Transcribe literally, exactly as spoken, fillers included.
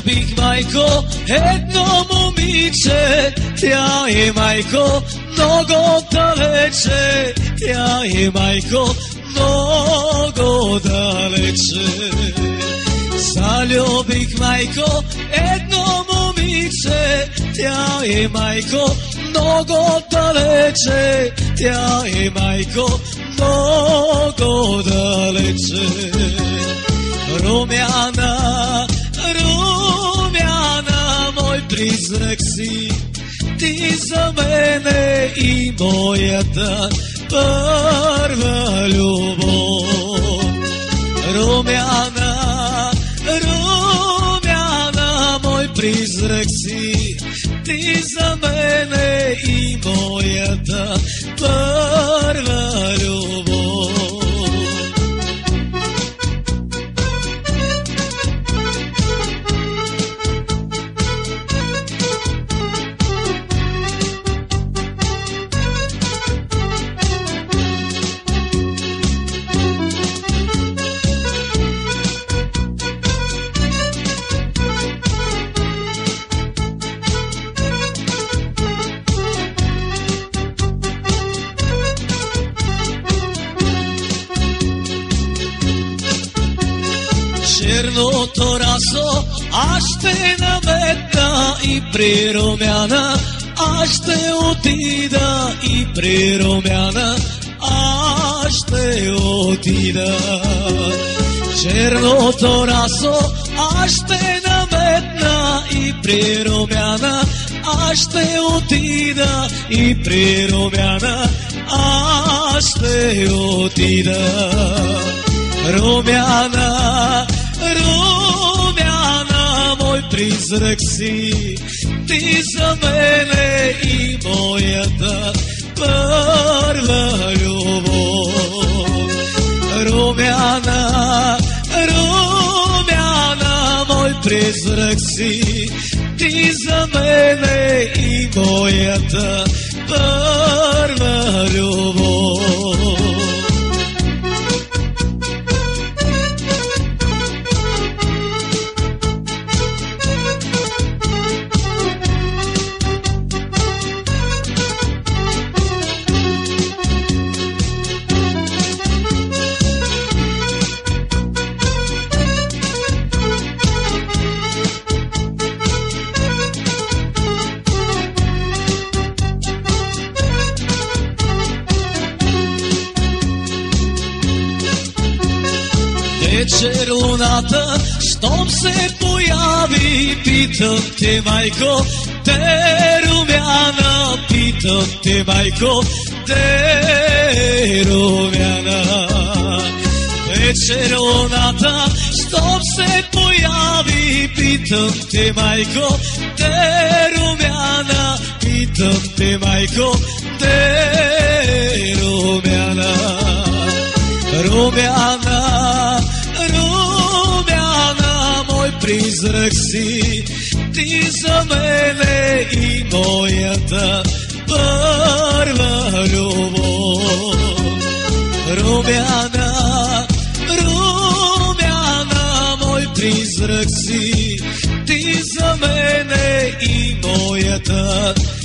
Любих, майко, едно момиче, тя е, майко, много далече, тя е, майко, много далече. Залюбих, майко, едно момиче, тя е, майко, много далече, тя е, майко, много далече. Румяна, Румяна, мой призрак си, ти за мене и моята първа любов. Румяна, Румяна, мой призрак си, ти за мене и моята първа любов. Черното расо аз ще наметна и при Румяна аз ще отида и при Румяна аз ще отида. Черното расо аз ще наметна и при Румяна аз ще отида и при Румяна аз ще отида. Румяна, Румяна, мой призрак си, ти за мене и моята първа любов. Румяна, Румяна, мой призрак си, ти за мене и моята първа любов. Вечер луната, щом се появи, питам те, майко, де Румяна, питам те, майко, де Румяна. Вечер луната, щом се появи, питам те, майко, де Румяна, питам те, майко, де Румяна. Румяна, Румяна, мой призрак си, ти за мене и моята първа любов. Румяна, Румяна, мой призрак си, ти за мене и моята